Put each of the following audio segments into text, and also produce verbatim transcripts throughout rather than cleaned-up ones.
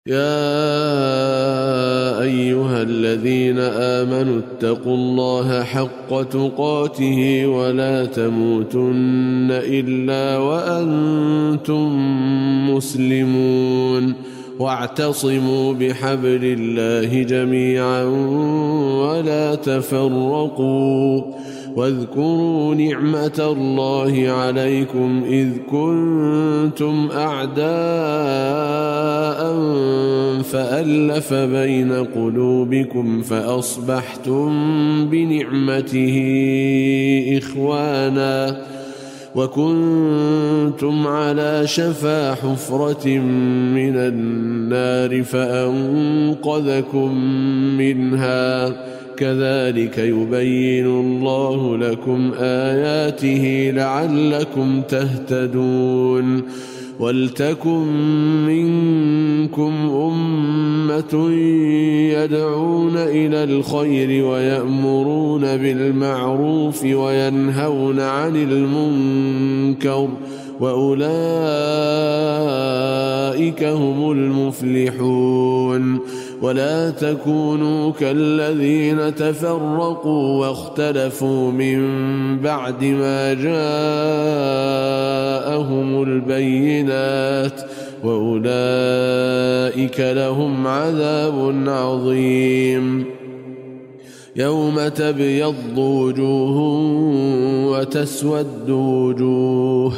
يا أيها الذين آمنوا اتقوا الله حق تقاته ولا تموتن إلا وأنتم مسلمون واعتصموا بحبل الله جميعا ولا تفرقوا واذكروا نعمة الله عليكم إذ كنتم أعداء فألف بين قلوبكم فأصبحتم بنعمته إخوانا وكنتم على شفا حفرة من النار فأنقذكم منها كذلك يبين الله لكم آياته لعلكم تهتدون ولتكن منكم أمة يدعون إلى الخير ويأمرون بالمعروف وينهون عن المنكر وأولئك هم المفلحون ولا تكونوا كالذين تفرقوا واختلفوا من بعد ما جاءهم البينات وأولئك لهم عذاب عظيم يوم تبيض وجوه وتسود وجوه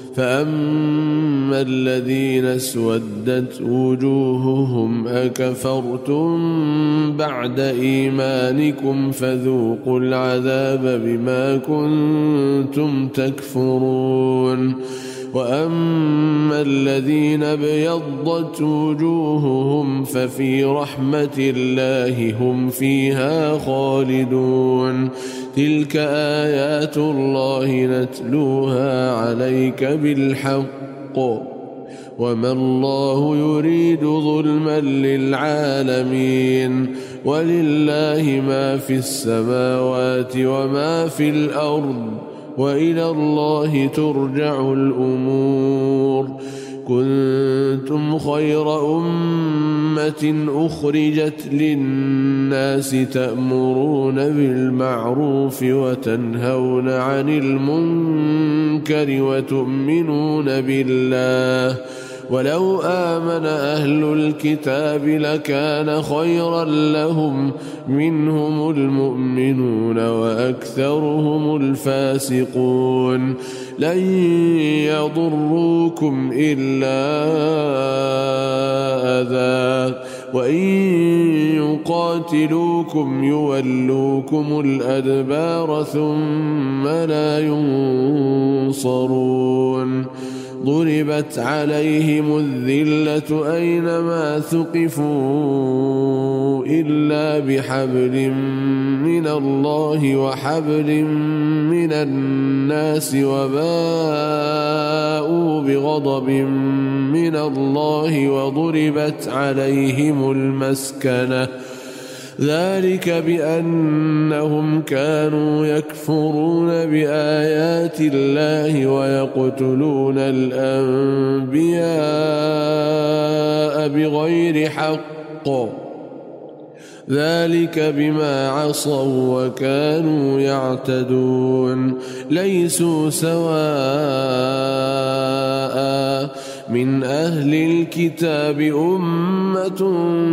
فأما الذين اسودت وجوههم أكفرتم بعد إيمانكم فذوقوا العذاب بما كنتم تكفرون وأما الذين ابيضت وجوههم ففي رحمة الله هم فيها خالدون تلك آيات الله نتلوها عليك بالحق وما الله يريد ظلما للعالمين ولله ما في السماوات وما في الأرض وإلى الله ترجع الأمور كنتم خير أمة أخرجت للناس تأمرون بالمعروف وتنهون عن المنكر وتؤمنون بالله ولو آمن أهل الكتاب لكان خيرا لهم منهم المؤمنون وأكثرهم الفاسقون لن يضروكم إلا أذى وإن يقاتلوكم يولوكم الأدبار ثم لا ينصرون ضربت عليهم الذلة أينما ثقفوا إلا بحبل من الله وحبل من الناس وباءوا بغضب من الله وضربت عليهم المسكنة ذلك بأنهم كانوا يكفرون بآيات الله ويقتلون الأنبياء بغير حق ذلك بما عصوا وكانوا يعتدون ليسوا سواء من أهل الكتاب أمة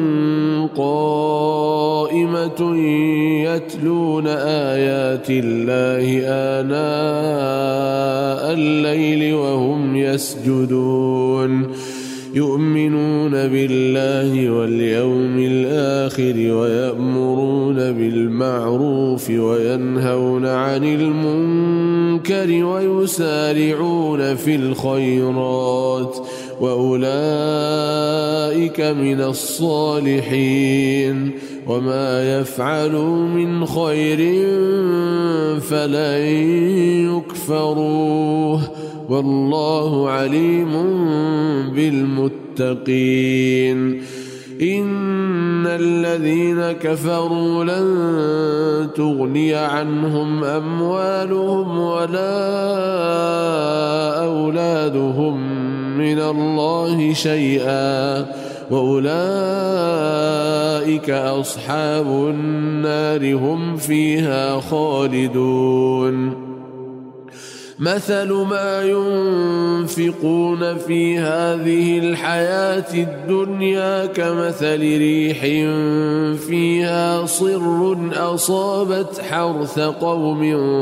قائمة يتلون آيات الله آناء الليل وهم يسجدون يؤمنون بالله واليوم الآخر ويأمرون بالمعروف وينهون عن المنكر ويسارعون في الخيرات وأولئك من الصالحين وما يفعلوا من خير فلن يكفروه والله عليم بالمتقين إن الذين كفروا لن تغني عنهم أموالهم ولا أولادهم من الله شيئا وأولئك أصحاب النار هم فيها خالدون مثل ما ينفقون في هذه الحياة الدنيا كمثل ريح فيها صر أصابت حرث قوم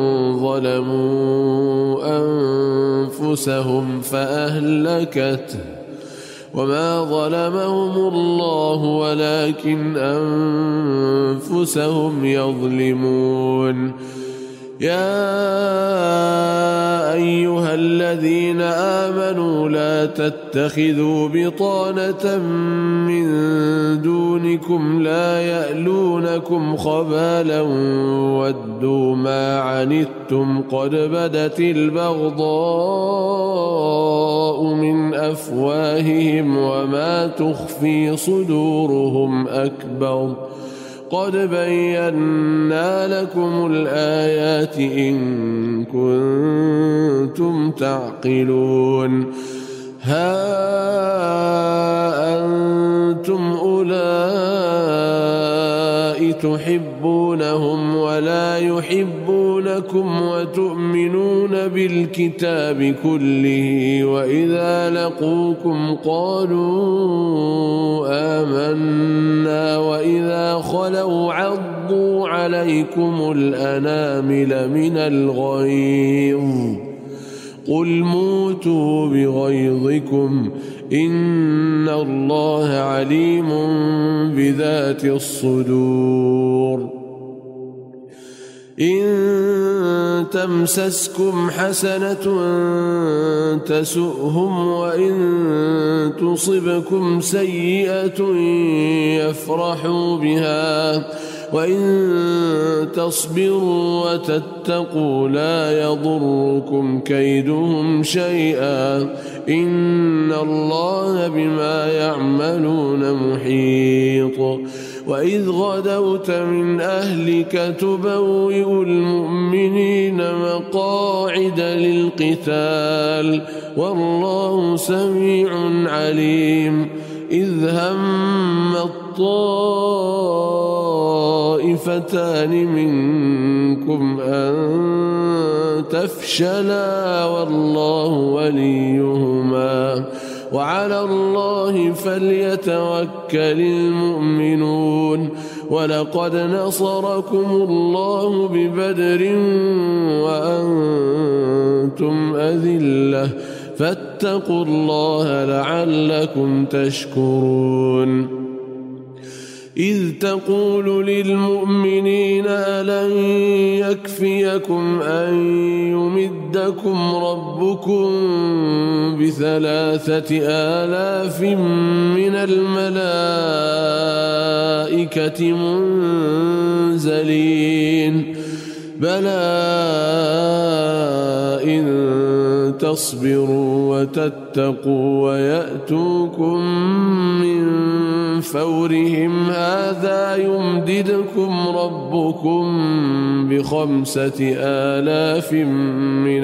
ظلموا أنفسهم فأهلكته وما ظلمهم الله ولكن أنفسهم يظلمون يا أيها الذين آمنوا لا تتخذوا بطانة من دونكم لا يألونكم خبالا ودوا ما عنتم قد بدت البغضاء من أفواههم وما تخفي صدورهم أكبر قد بينا لكم الآيات إن كنتم تعقلون ها أنتم أولئك تحبونهم ولا يحبونكم وتؤمنون بالكتاب كله وإذا لقوكم قالوا آمنا وإذا خلوا عضوا عليكم الأنامل من الغيظ قل موتوا بغيظكم إن الله عليم بذات الصدور إن تمسسكم حسنة تسؤهم وإن تصبكم سيئة يفرحوا بها وإن تصبروا وتتقوا لا يضركم كيدهم شيئا إن الله بما يعملون محيط وإذ غدوت من أهلك تبوئ المؤمنين مقاعد للقتال والله سميع عليم إذ هم الطائفتان منكم أن تفشلا والله وليهما وعلى الله فليتوكل المؤمنون ولقد نصركم الله ببدر وأنتم أذلة فاتقوا الله لعلكم تشكرون إذ تقول للمؤمنين ألن يكفيكم أن يمدكم ربكم بثلاثة آلاف من الملائكة منزلين بلى إن تصبروا وتتقوا ويأتوكم من فورهم هذا يمددكم ربكم بخمسة آلاف من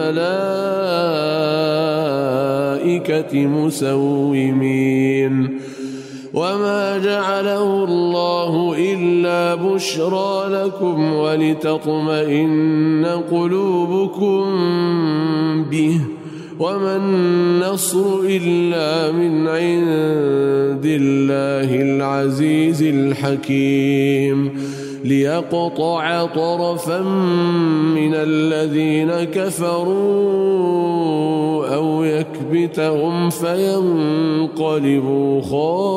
الملائكة مسومين وما جعله الله إلا بشرى لكم ولتطمئن قلوبكم به وما النصر إلا من عند الله العزيز الحكيم ليقطع طرفا من الذين كفروا أو يكبتهم فينقلبوا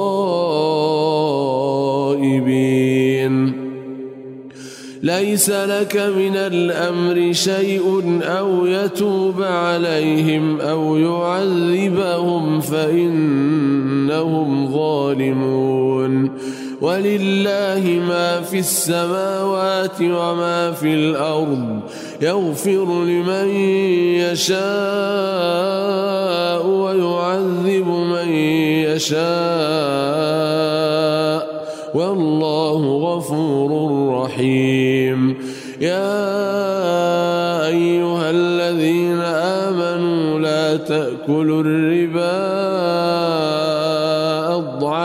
خائبين ليس لك من الأمر شيء أو يتوب عليهم أو يعذبهم فإنهم ظالمون ولله ما في السماوات وما في الأرض يغفر لمن يشاء ويعذب من يشاء والله غفور رحيم يا أيها الذين آمنوا لا تأكلوا الربا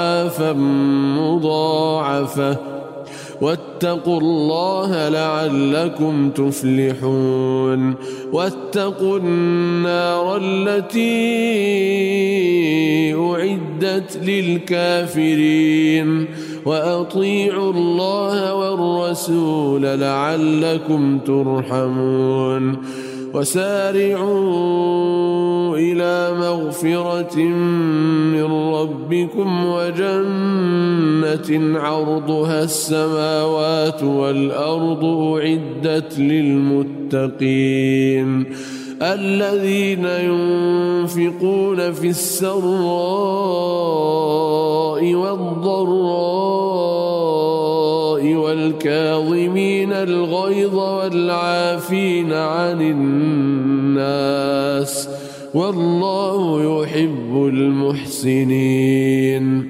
أضعافا مضاعفة واتقوا الله لعلكم تفلحون واتقوا النار التي أعدت للكافرين وأطيعوا الله والرسول لعلكم ترحمون وسارعوا إلى مغفرة من ربكم وجنة عرضها السماوات والأرض أعدت للمتقين الذين ينفقون في السراء والضراء والكاظمين الغيظ والعافين عن الناس والله يحب المحسنين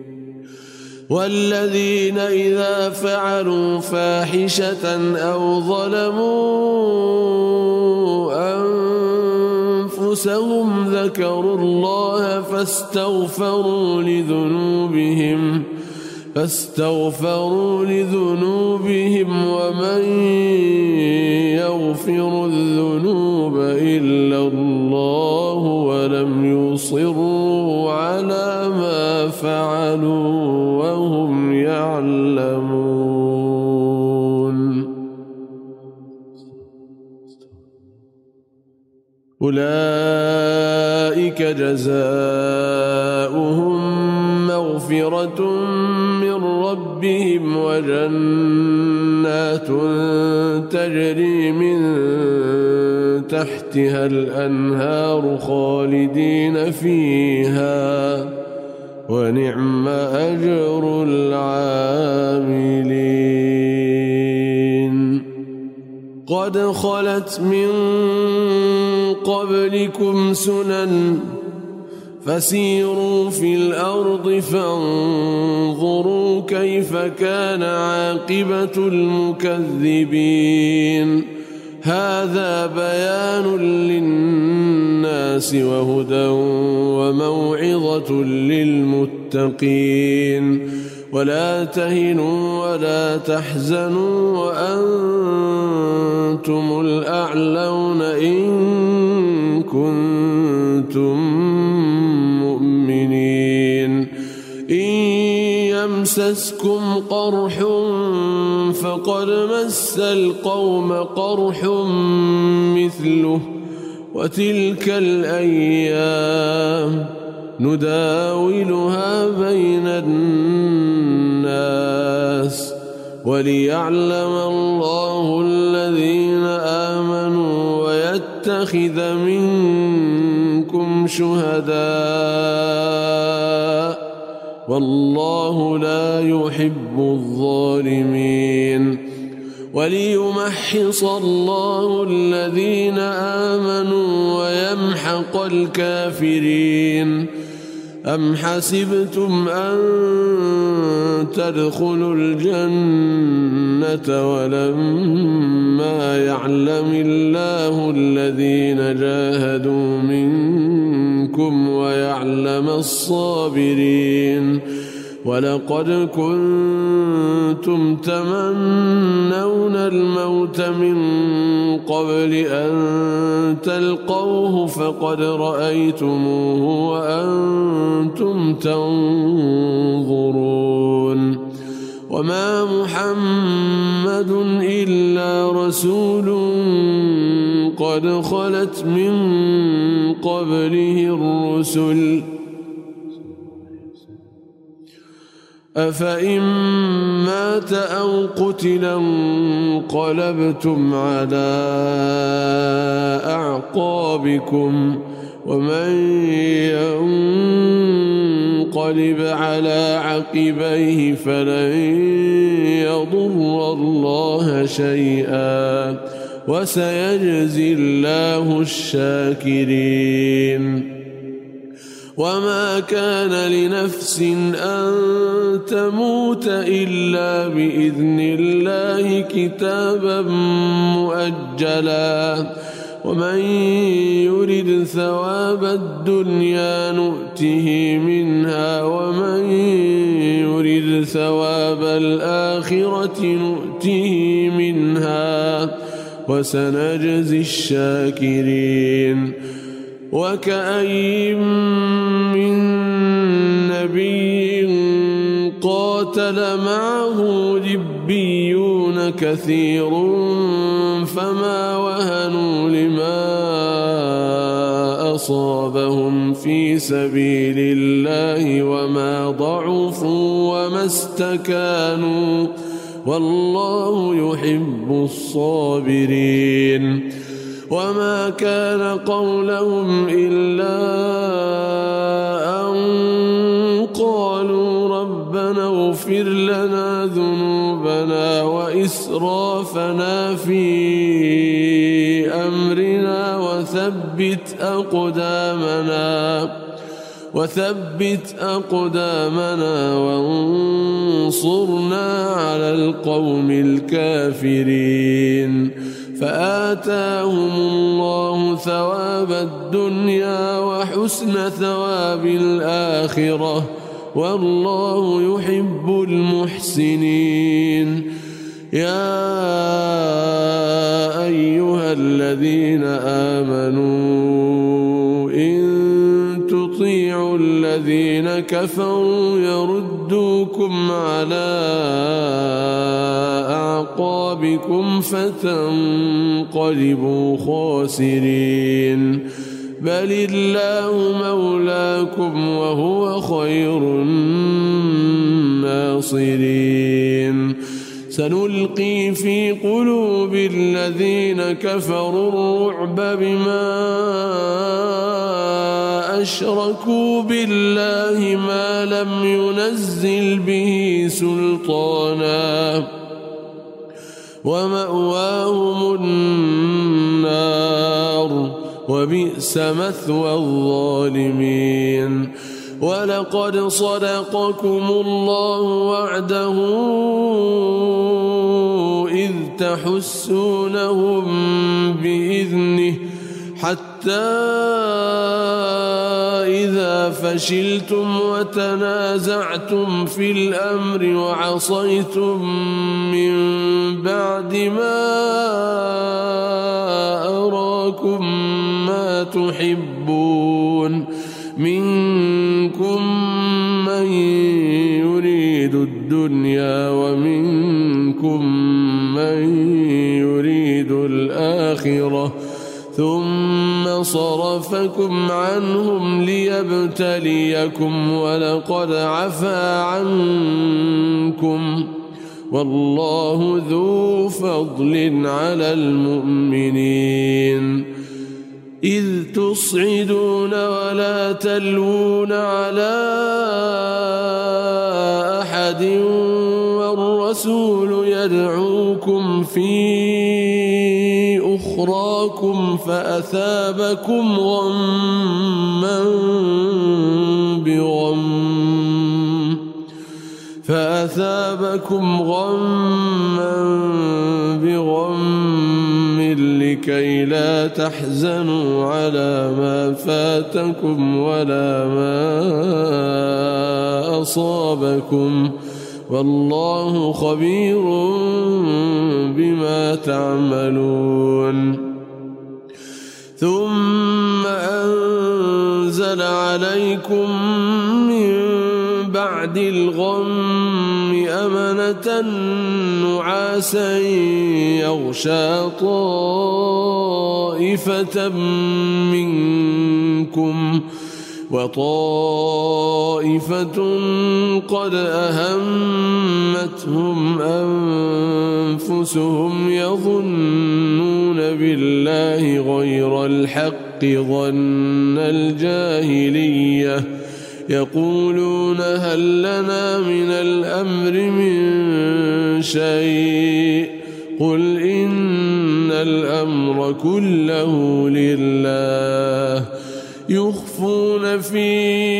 والذين إذا فعلوا فاحشة أو ظلموا أنفسهم ذكروا الله فاستغفروا لذنوبهم فاستغفروا لذنوبهم ومن يغفر الذنوب إلا الله ولم يصروا على ما فعلوا وهم يعلمون أولئك جزاؤهم مغفرة من ربهم وجنات تجري من تحتها الأنهار خالدين فيها ونعم أجر العاملين قد خلت من قبلكم سنن فسيروا في الأرض فانظروا كيف كان عاقبة المكذبين هذا بيان للناس وهدى وموعظة للمتقين ولا تهنوا ولا تحزنوا وأنتم الأعلون إن كنتم مؤمنين إن يمسسكم قرح فقد مس القوم قرح مثله وتلك الأيام نداولها بين الناس وليعلم الله الذين آمنوا ويتخذ منكم شهداء والله لا يحب الظالمين وليمحص الله الذين آمنوا ويمحق الكافرين أم حسبتم أن تدخلوا الجنة ولما يعلم الله الذين جاهدوا منكم ويعلم الصابرين ولقد كنتم تمنون الموت من قبل أن تلقوه فقد رأيتموه وأنتم تنظرون وما محمد إلا رسول قد خلت من قبله الرسل أفإن مات أو قتل انقلبتم على أعقابكم ومن ينقلب على عقبيه فلن يضر الله شيئا وسيجزي الله الشاكرين وما كان لنفس أن تموت إلا بإذن الله كتابا مؤجلا ومن يرد ثواب الدنيا نؤته منها ومن ثواب الآخرة نؤته منها وسنجزي الشاكرين. وكأي من نبي قاتل معه ربيون كثير فما وهنوا لما أصابهم في سبيل الله وما ضعفوا وما استكانوا والله يحب الصابرين. وما كان قولهم إلا أن قالوا ربنا اغفر لنا ذنوبنا وإسرافنا في أمرنا وثبت أقدامنا وثبت أقدامنا وانصرنا على القوم الكافرين. فآتاهم الله ثواب الدنيا وحسن ثواب الآخرة والله يحب المحسنين. يا أيها الذين آمنوا إن تطيعوا الذين كفروا يردوكم على أعقابكم فتنقلبوا خاسرين. بل الله مولاكم وهو خير الناصرين. سنلقي في قلوب الذين كفروا الرعب بما أشركوا بالله ما لم ينزل به سلطانا ومأواهم النار وبئس مثوى الظالمين. ولقد صدقكم الله وعده إذ تحسونهم بإذنه حتى إذا فشلتم وتنازعتم في الأمر وعصيتم من بعد ما أراكم ما تحبون منكم من يريد الدنيا ومنكم من يريد الآخرة ثم صرفكم عنهم ليبتليكم ولقد عفا عنكم والله ذو فضل على المؤمنين. إذ تصعدون ولا تلوون على أحد والرسول يدعوكم في أخراكم فأثابكم غما بغم فأثابكم غما بغم لكي لا تحزنوا على ما فاتكم ولا ما أصابكم والله خبير بما تعملون. ثم أنزل عليكم من بعد الغم أمنة نعاسا يغشى طائفة منكم وطائفة قد أهمتهم أنفسهم يظنون بالله غير الحق ظن الجاهلية يقولون هل لنا من الأمر من شيء قل إن الأمر كله لله يخفون في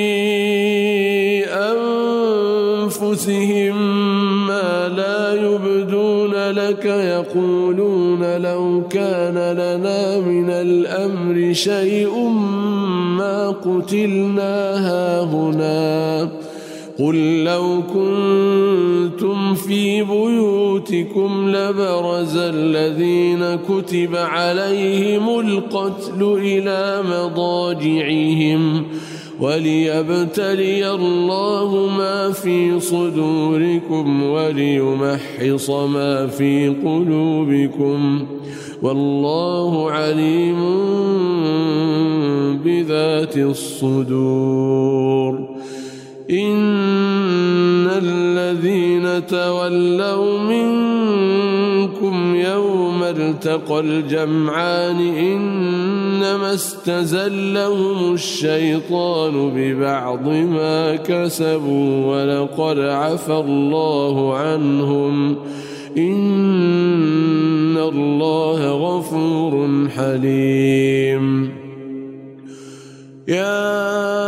أنفسهم ما لا يبدون لك يقولون لو كان لنا من الأمر شيء ما قتلنا هاهنا قل لو كنتم في بيوتكم لبرز الذين كتب عليهم القتل إلى مضاجعهم وليبتلي الله ما في صدوركم وليمحص ما في قلوبكم والله عليم بذات الصدور. إن الذين تولوا منكم يوم التقى الجمعان إنما استزلهم الشيطان ببعض ما كسبوا ولقد عفى الله عنهم إن الله غفور حليم. يا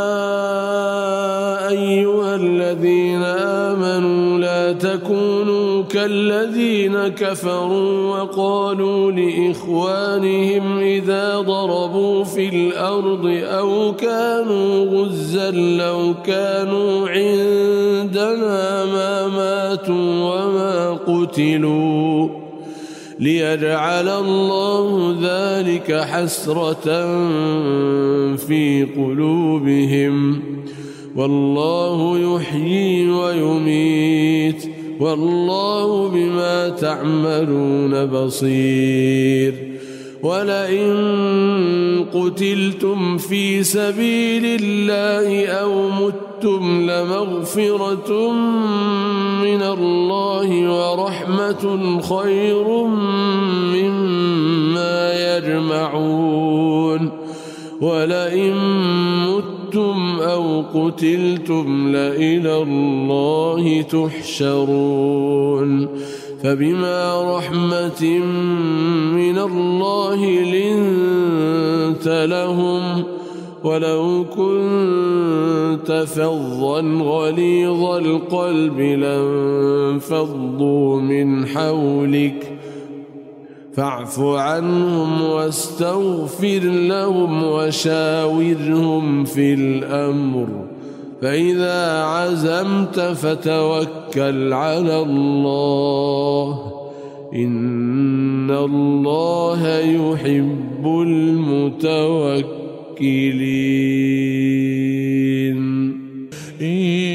أيها الذين آمنوا لا تكونوا كالذين كفروا وقالوا لإخوانهم إذا ضربوا في الأرض أو كانوا غزا لو كانوا عندنا ما ماتوا وما قتلوا ليجعل الله ذلك حسرة في قلوبهم والله يحيي ويميت والله بما تعملون بصير. ولئن قتلتم في سبيل الله أو متم لمغفرة من الله ورحمة خير مما يجمعون. ولئن متم أو قتلتم لإلى الله تحشرون. فبما رحمة من الله لنت لهم ولو كنت فظا غليظ القلب لانفضوا من حولك فاعف عنهم واستغفر لهم وشاورهم في الأمر فإذا عزمت فتوكل على الله إن الله يحب المتوكلين. إن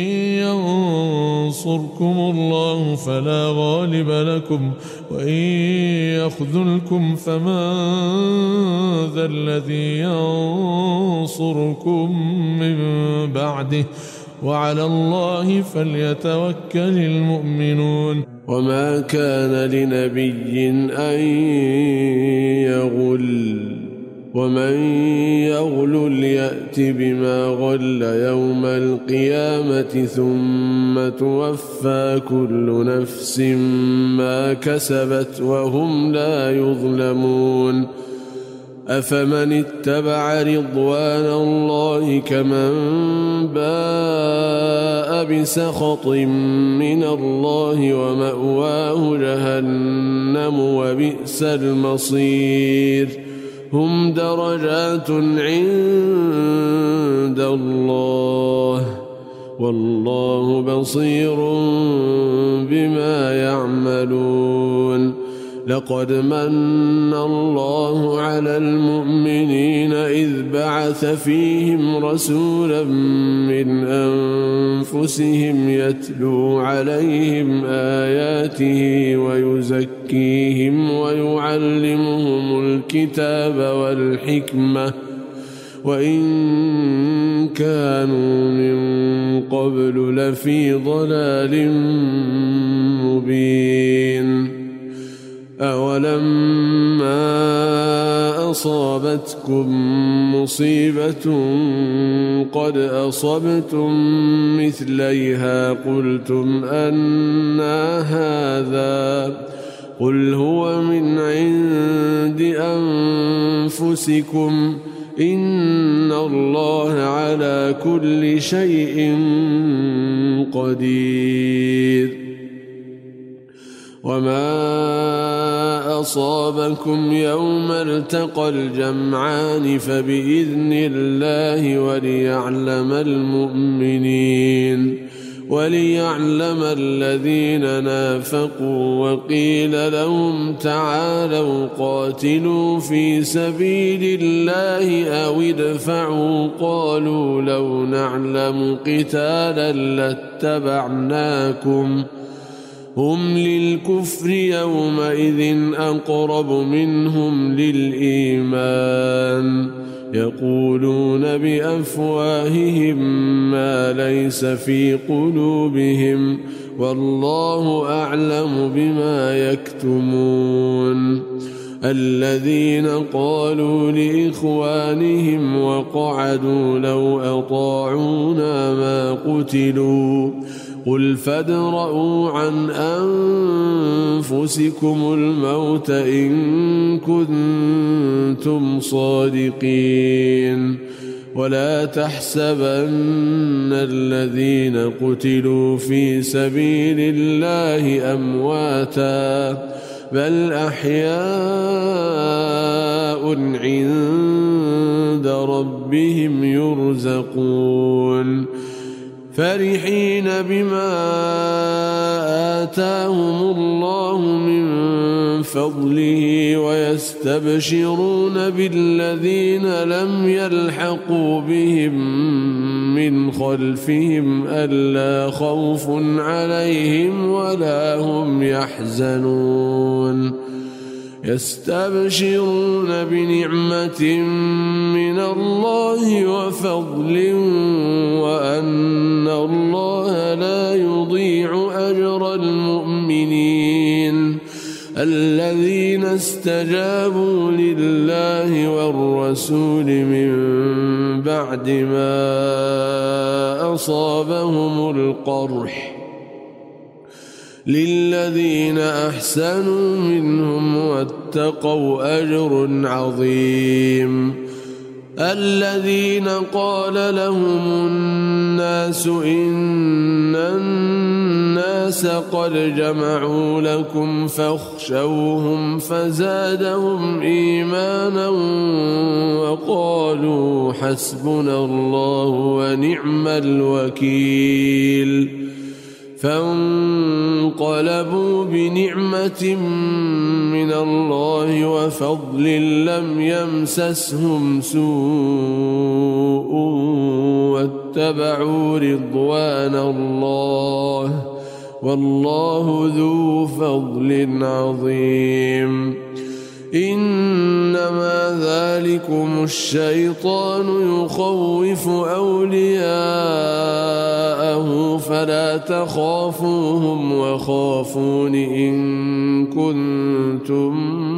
ينصركم الله فلا غالب لكم وإن يخذلكم فمن ذا الذي ينصركم من بعده وعلى الله فليتوكل المؤمنون. وما كان لنبي أن يغل ومن يغل يأت بما غل يوم القيامة ثم توفى كل نفس ما كسبت وهم لا يظلمون. أفمن اتبع رضوان الله كمن باء بسخط من الله ومأواه جهنم وبئس المصير. هم درجات عند الله والله بصير بما يعملون. لقد من الله على المؤمنين إذ بعث فيهم رسولا من أنفسهم يتلو عليهم آياته ويزكيهم ويعلمهم الكتاب والحكمة وإن كانوا من قبل لفي ضلال مبين. أولما أصابتكم مصيبة قد أصبتم مثليها قلتم أنى هذا قل هو من عند أنفسكم إن الله على كل شيء قدير. وما أصابكم يوم التقى الجمعان فبإذن الله وليعلم المؤمنين. وليعلم الذين نافقوا وقيل لهم تعالوا قاتلوا في سبيل الله أو ادفعوا قالوا لو نعلم قتالا لاتبعناكم هم للكفر يومئذ أقرب منهم للإيمان يقولون بأفواههم ما ليس في قلوبهم والله أعلم بما يكتمون الذين قالوا لإخوانهم وقعدوا لو أطاعونا ما قتلوا قل فادرءوا عن أنفسكم الموت إن كنتم صادقين ولا تحسبن الذين قتلوا في سبيل الله أمواتا بل أحياء عند ربهم يرزقون فرحين بما آتاهم الله من فضله ويستبشرون بالذين لم يلحقوا بهم من خلفهم ألا خوف عليهم ولا هم يحزنون يستبشرون بنعمة من الله وفضل وأن الله لا يضيع أجر المؤمنين الذين استجابوا لله والرسول من بعد ما أصابهم القرح للذين أحسنوا منهم واتقوا أجر عظيم الذين قال لهم الناس إن الناس قد جمعوا لكم فاخشوهم فزادهم إيمانا وقالوا حسبنا الله ونعم الوكيل فانقلبوا بنعمة من الله وفضل لم يمسسهم سوء واتبعوا رضوان الله والله ذو فضل عظيم إنما ذلكم الشيطان يخوف أولياءه فلا تخافوهم وخافون إن كنتم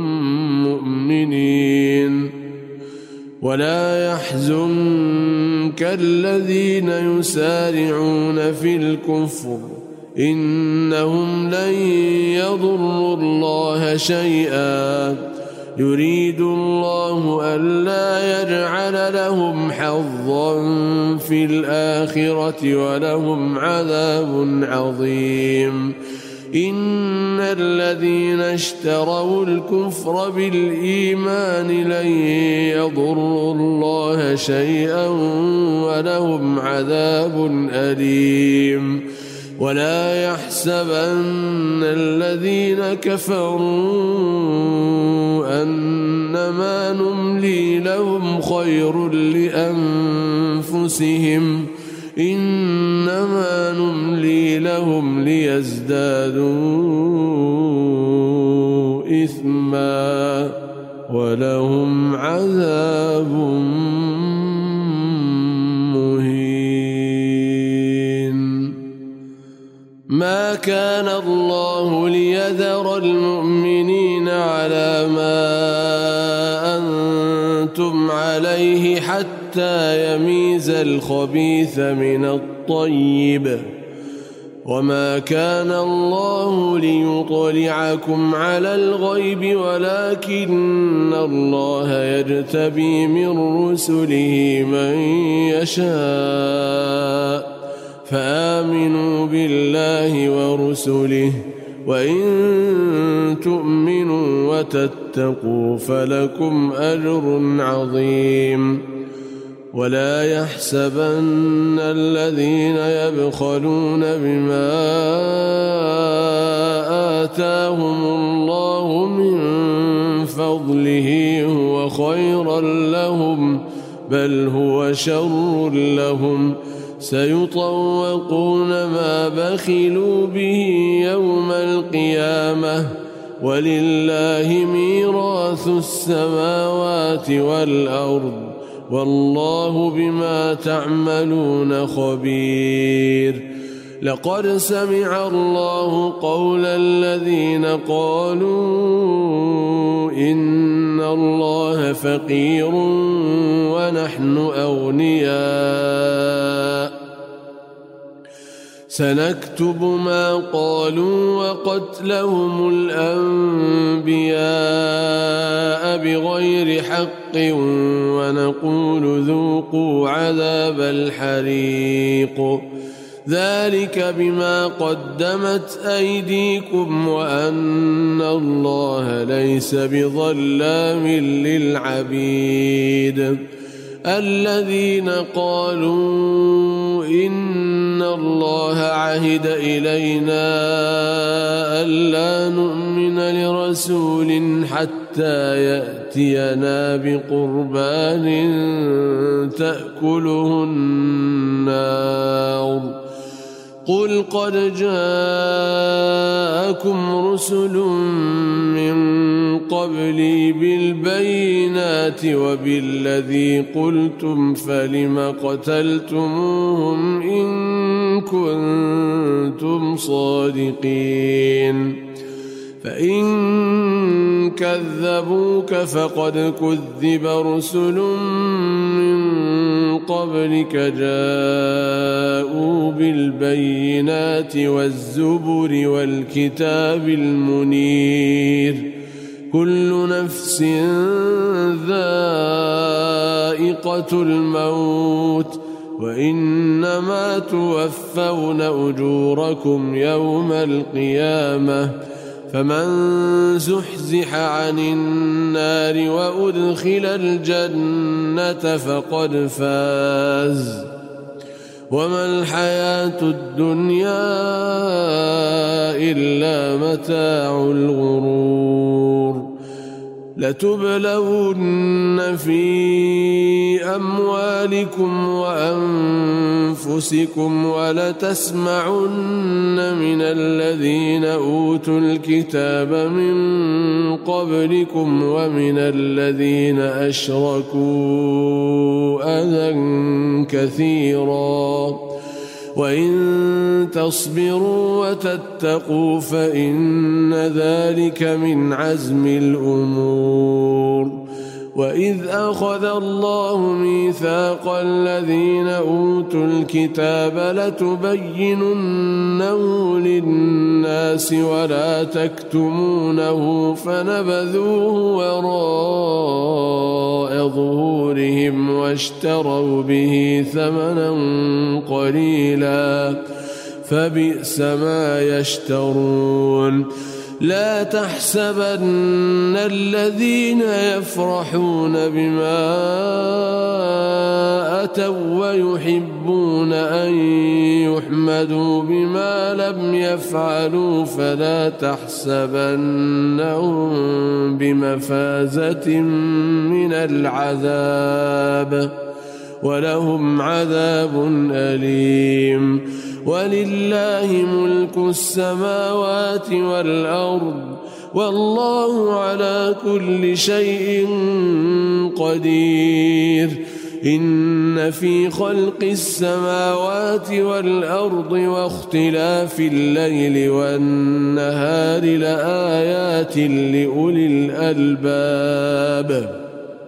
مؤمنين ولا يحزنك الذين يسارعون في الكفر إنهم لن يضروا الله شيئا يريد الله ألا يجعل لهم حظا في الآخرة ولهم عذاب عظيم إن الذين اشتروا الكفر بالإيمان لن يضروا الله شيئا ولهم عذاب أليم ولا يحسبن الذين كفروا أنما نملي لهم خير لأنفسهم إنما نملي لهم ليزدادوا إثما ولهم عذاب ما كان الله ليذر المؤمنين على ما أنتم عليه حتى يميز الخبيث من الطيب وما كان الله ليطلعكم على الغيب ولكن الله يجتبي من رسله من يشاء فآمنوا بالله ورسله وإن تؤمنوا وتتقوا فلكم أجر عظيم ولا يحسبن الذين يبخلون بما آتاهم الله من فضله هو خيرا لهم بل هو شر لهم سيطوقون ما بخلوا به يوم القيامة ولله ميراث السماوات والأرض والله بما تعملون خبير. لقد سمع الله قول الذين قالوا إن الله فقير ونحن أغنياء سنكتب ما قالوا وقتلهم الأنبياء بغير حق ونقول ذوقوا عذاب الحريق ذلك بما قدمت أيديكم وأن الله ليس بظلام للعبيد. الذين قالوا إن الله عهد إلينا ألا نؤمن لرسول حتى يأتينا بقربان تأكله النار قل قد جاءكم رسل من قبلي بالبينات وبالذي قلتم فلم قتلتموهم إن كنتم صادقين فإن كذبوك فقد كذب رسل من قبلك جاءوا بالبينات والزبر والكتاب المنير كل نفس ذائقة الموت وإنما توفون أجوركم يوم القيامة فمن زحزح عن النار وأدخل الجنة فقد فاز وما الحياة الدنيا إلا متاع الغرور. لتبلون في أموالكم وأنفسكم ولتسمعن من الذين أوتوا الكتاب من قبلكم ومن الذين أشركوا أذى كثيرا وإن تصبروا وتتقوا فإن ذلك من عزم الأمور. وإذ أخذ الله ميثاق الذين أوتوا الكتاب لتبيننه للناس ولا تكتمونه فنبذوه وراء ظهورهم واشتروا به ثمنا قليلا فبئس ما يشترون. لا تحسبن الذين يفرحون بما أتوا ويحبون أن يحمدوا بما لم يفعلوا فلا تحسبنهم بمفازة من العذاب ولهم عذاب أليم. ولله ملك السماوات والأرض والله على كل شيء قدير. إن في خلق السماوات والأرض واختلاف الليل والنهار لآيات لأولي الألباب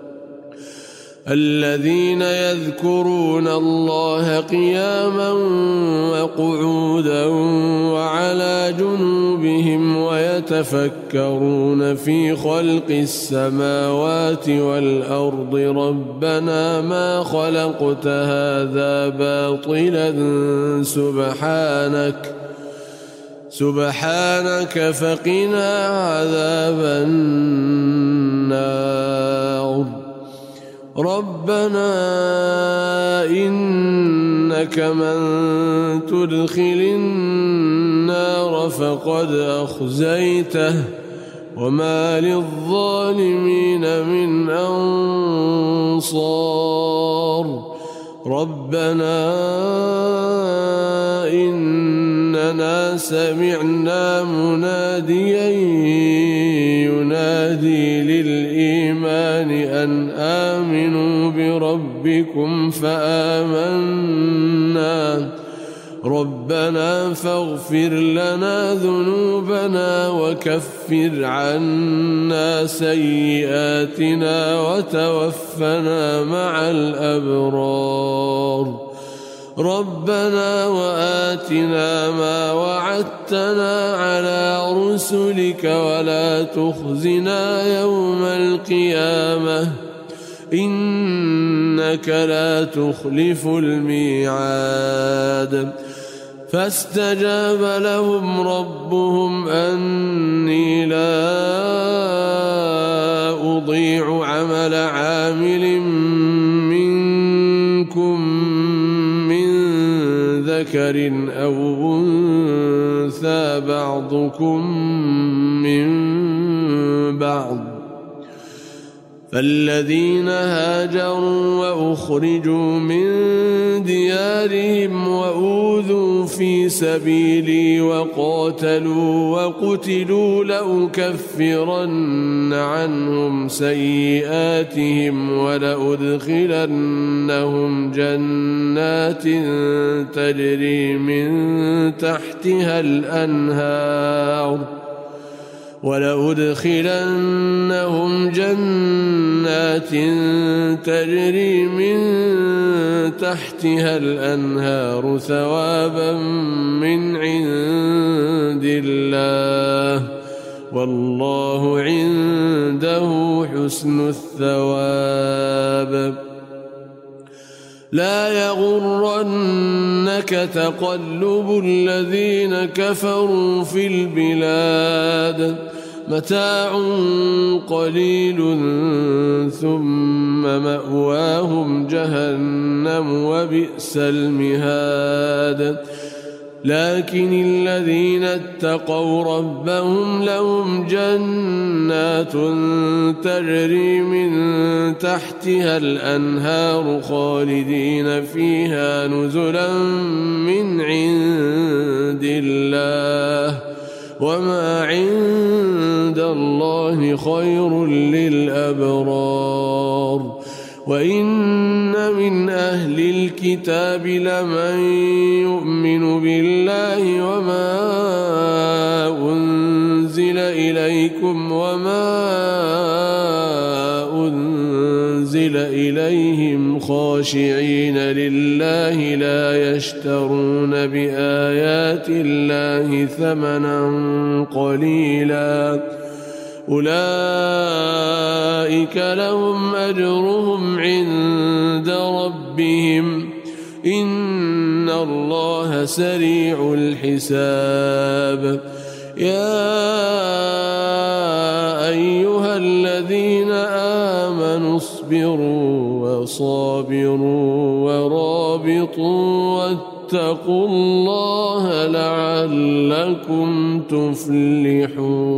الذين يذكرون الله قياما وقعودا وعلى جنوبهم ويتفكرون في خلق السماوات والأرض ربنا ما خلقت هذا باطلا سبحانك سبحانك فقنا عذاب النار. ربنا إنك من تدخل النار فقد أخزيته وما للظالمين من أنصار ربنا إننا سمعنا مناديا ينادي للإيمان أن آمنوا بربكم فآمنا ربنا فاغفر لنا ذنوبنا وكفر عنا سيئاتنا وتوفنا مع الأبرار ربنا وآتنا ما وعدتنا على رسلك ولا تخزنا يوم القيامة إنك لا تخلف الميعاد فاستجاب لهم ربهم أني لا أضيع عمل عامل منكم من ذكر أو أنثى بعضكم من بعض فالذين هاجروا وأخرجوا من ديارهم وأوذوا في سبيلي وقاتلوا وقتلوا لأكفرن عنهم سيئاتهم ولأدخلنهم جنات تجري من تحتها الأنهار ولأدخلنهم جنات تجري من تحتها الأنهار ثوابا من عند الله والله عنده حسن الثواب لا يغرنك تقلب الذين كفروا في البلاد متاع قليل ثم مأواهم جهنم وبئس المهاد لكن الذين اتقوا ربهم لهم جنات تجري من تحتها الأنهار خالدين فيها نزلا من عند الله وما عند الله خير للأبرار وإن من أهل الكتاب لمن يؤمن بالله وما أنزل إليكم وما أنزل إليهم خاشعين لله لا يشترون بآيات الله ثمنا قليلا أولئك لهم أجرهم عند ربهم إن الله سريع الحساب يا أيها الذين آمنوا اصبروا وصابروا ورابطوا واتقوا الله لعلكم تفلحون